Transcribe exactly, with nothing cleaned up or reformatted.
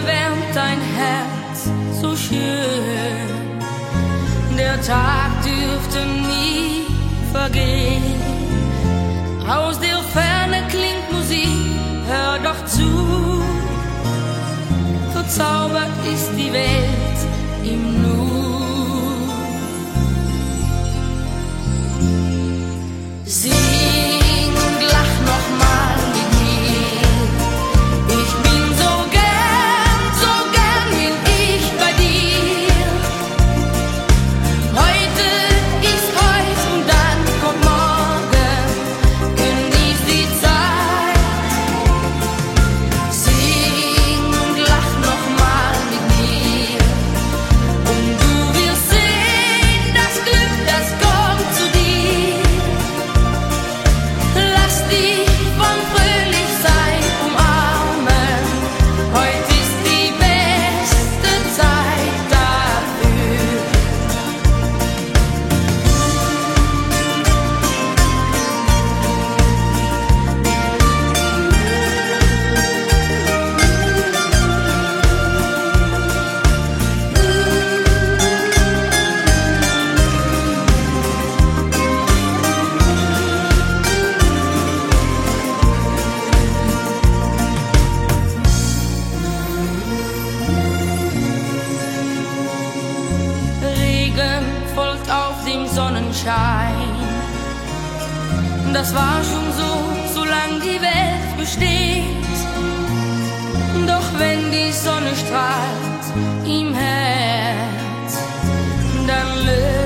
wärmt dein Herz so schön. Der Tag dürfte nie vergehen. Aus der Ferne klingt Musik, hör doch zu. Verzaubert ist die Welt im Nu. Sing und lach noch mal mit mir. Ich bin so gern, so gern bin ich bei dir. Heute ist heut und dann kommt morgen. Genieß die Zeit. Sing und lach noch mal mit mir. Und du wirst sehen, das Glück, das kommt zu dir. Lass dich von Fröhlichsein umarmen. Heute ist die beste Zeit dafür. Regen folgt auf dem Sonnenschein. Das war schon so, solange die Welt besteht. Doch wenn die Sonne strahlt im Herz, dann löst